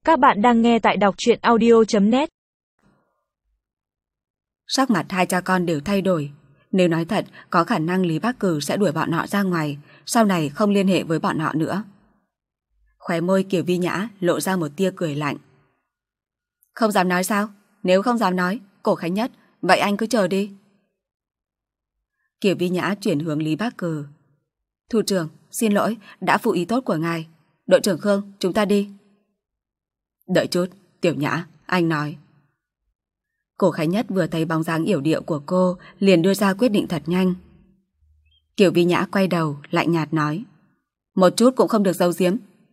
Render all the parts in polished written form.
Các bạn đang nghe tại đọc truyện audio.net. Sắc mặt hai cha con đều thay đổi. Nếu nói thật, có khả năng Lý Bác Cử sẽ đuổi bọn họ ra ngoài, sau này không liên hệ với bọn họ nữa. Khóe môi Kiều Vi Nhã lộ ra một tia cười lạnh. Không dám nói sao? Nếu không dám nói, Cổ Khánh Nhất, vậy anh cứ chờ đi. Kiều Vi Nhã chuyển hướng Lý Bác Cử. Thủ trưởng, xin lỗi, đã phụ ý tốt của ngài. Đội trưởng Khương, chúng ta đi. Đợi chút, Tiểu Nhã, anh nói. Cổ Khánh Nhất vừa thấy bóng dáng yểu điệu của cô, liền đưa ra quyết định thật nhanh. Kiều Vi Nhã quay đầu, lạnh nhạt nói. Một chút cũng không được giấu giếm.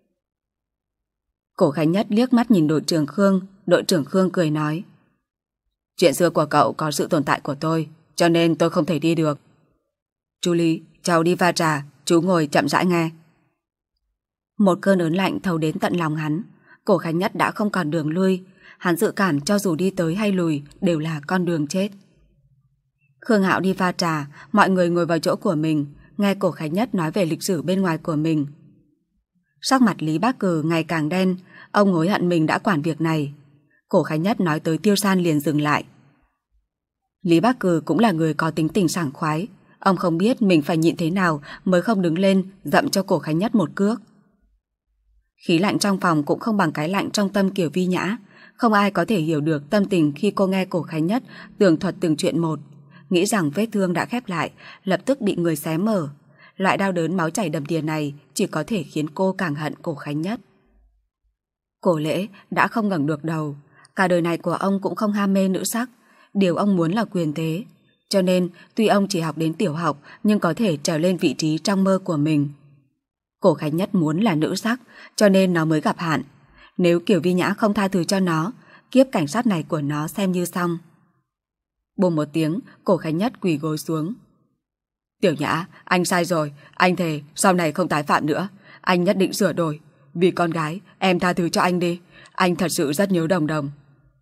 Cổ Khánh Nhất liếc mắt nhìn đội trưởng Khương cười nói. Chuyện xưa của cậu có sự tồn tại của tôi, cho nên tôi không thể đi được. Chú Lý, cháu đi pha trà, chú ngồi chậm rãi nghe. Một cơn ớn lạnh thấu đến tận lòng hắn. Cổ Khánh Nhất đã không còn đường lui. Hắn dự cảm cho dù đi tới hay lùi đều là con đường chết. Khương Hạo đi pha trà, mọi người ngồi vào chỗ của mình, nghe Cổ Khánh Nhất nói về lịch sử bên ngoài của mình. Sắc mặt Lý Bác Cử ngày càng đen, ông hối hận mình đã quản việc này. Cổ Khánh Nhất nói tới Tiêu San liền dừng lại. Lý Bác Cử cũng là người có tính tình sảng khoái. Ông không biết mình phải nhịn thế nào mới không đứng lên dậm cho Cổ Khánh Nhất một cước. Khí lạnh trong phòng cũng không bằng cái lạnh trong tâm Kiều Vi Nhã. Không ai có thể hiểu được tâm tình khi cô nghe Cổ Khánh Nhất tường thuật từng chuyện một, nghĩ rằng vết thương đã khép lại, lập tức bị người xé mở. Loại đau đớn máu chảy đầm đìa này chỉ có thể khiến cô càng hận Cổ Khánh Nhất. Cổ Lễ đã không ngẩng được đầu. Cả đời này của ông cũng không ham mê nữ sắc. Điều ông muốn là quyền thế. Cho nên tuy ông chỉ học đến tiểu học nhưng có thể trở lên vị trí trong mơ của mình. Cổ Khánh Nhất muốn là nữ sắc, cho nên nó mới gặp hạn. Nếu Kiều Vi Nhã không tha thứ cho nó, kiếp cảnh sát này của nó xem như xong. Bùm một tiếng, Cổ Khánh Nhất quỳ gối xuống. Tiểu Nhã, anh sai rồi, anh thề sau này không tái phạm nữa. Anh nhất định sửa đổi. Vì con gái, em tha thứ cho anh đi. Anh thật sự rất nhớ Đồng Đồng.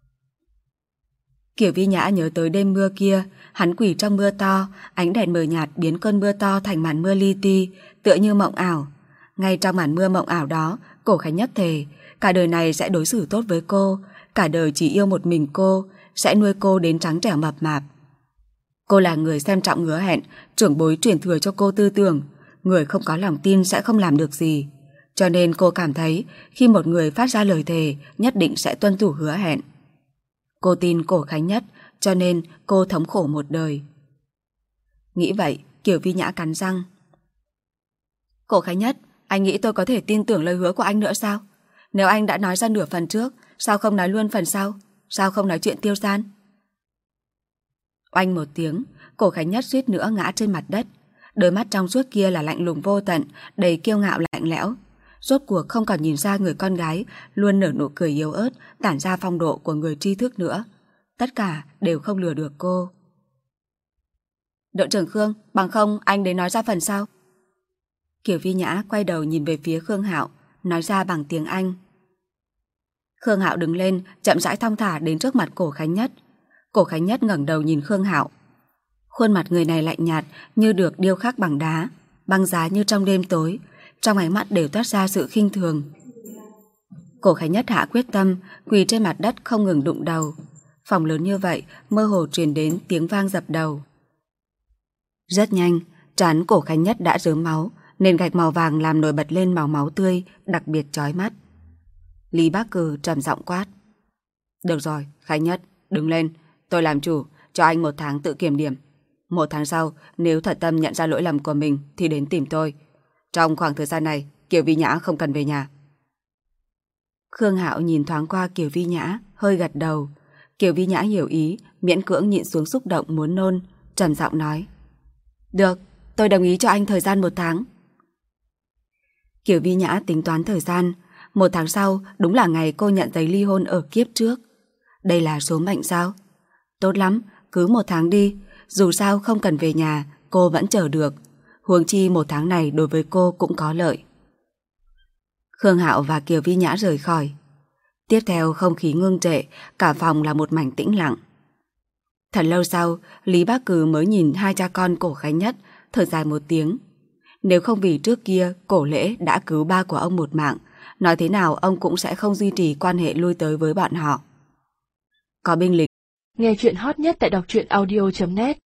Kiều Vi Nhã nhớ tới đêm mưa kia, hắn quỳ trong mưa to, ánh đèn mờ nhạt biến cơn mưa to thành màn mưa li ti, tựa như mộng ảo. Ngay trong màn mưa mộng ảo đó, Cổ Khánh Nhất thề, cả đời này sẽ đối xử tốt với cô, cả đời chỉ yêu một mình cô, sẽ nuôi cô đến trắng trẻo mập mạp. Cô là người xem trọng hứa hẹn, trưởng bối truyền thừa cho cô tư tưởng, người không có lòng tin sẽ không làm được gì. Cho nên cô cảm thấy khi một người phát ra lời thề nhất định sẽ tuân thủ hứa hẹn. Cô tin Cổ Khánh Nhất, cho nên cô thống khổ một đời. Nghĩ vậy, Kiều Vi Nhã cắn răng. Cổ Khánh Nhất, anh nghĩ tôi có thể tin tưởng lời hứa của anh nữa sao? Nếu anh đã nói ra nửa phần trước, sao không nói luôn phần sau? Sao không nói chuyện Tiêu San? Oanh một tiếng, Cổ Khánh Nhất suýt nữa ngã trên mặt đất. Đôi mắt trong suốt kia là lạnh lùng vô tận, đầy kiêu ngạo lạnh lẽo. Rốt cuộc không còn nhìn ra người con gái luôn nở nụ cười yếu ớt, tản ra phong độ của người tri thức nữa. Tất cả đều không lừa được cô. Đội trưởng Khương, bằng không anh đến nói ra phần sau. Kiều Vi Nhã quay đầu nhìn về phía Khương Hạo, nói ra bằng tiếng Anh. Khương Hạo đứng lên, chậm rãi thong thả đến trước mặt Cổ Khánh Nhất. Cổ Khánh Nhất ngẩng đầu nhìn Khương Hạo. Khuôn mặt người này lạnh nhạt như được điêu khắc bằng đá, băng giá như trong đêm tối, trong ánh mắt đều toát ra sự khinh thường. Cổ Khánh Nhất hạ quyết tâm, quỳ trên mặt đất không ngừng đụng đầu. Phòng lớn như vậy, mơ hồ truyền đến tiếng vang dập đầu. Rất nhanh, trán Cổ Khánh Nhất đã rớm máu, nền gạch màu vàng làm nổi bật lên màu máu tươi, đặc biệt chói mắt. Lý Bác Cử trầm giọng quát. Được rồi, Khánh Nhất, đứng lên. Tôi làm chủ, cho anh 1 tháng tự kiểm điểm. 1 tháng sau, nếu thật tâm nhận ra lỗi lầm của mình thì đến tìm tôi. Trong khoảng thời gian này, Kiều Vi Nhã không cần về nhà. Khương Hạo nhìn thoáng qua Kiều Vi Nhã, hơi gật đầu. Kiều Vi Nhã hiểu ý, miễn cưỡng nhịn xuống xúc động muốn nôn, trầm giọng nói. Được, tôi đồng ý cho anh thời gian 1 tháng. Kiều Vi Nhã tính toán thời gian. 1 tháng sau đúng là ngày cô nhận giấy ly hôn ở kiếp trước. Đây là số mệnh sao? Tốt lắm, cứ 1 tháng đi. Dù sao không cần về nhà, cô vẫn chờ được. Huống chi 1 tháng này đối với cô cũng có lợi. Khương Hạo và Kiều Vi Nhã rời khỏi. Tiếp theo không khí ngưng trệ, cả phòng là một mảnh tĩnh lặng. Thật lâu sau, Lý Bác Cử mới nhìn hai cha con Cổ Khánh Nhất, thở dài một tiếng. Nếu không vì trước kia Cổ Lễ đã cứu ba của ông một mạng, nói thế nào ông cũng sẽ không duy trì quan hệ lui tới với bọn họ. Có binh lính. Nghe chuyện hot nhất tại đọc truyện audio.net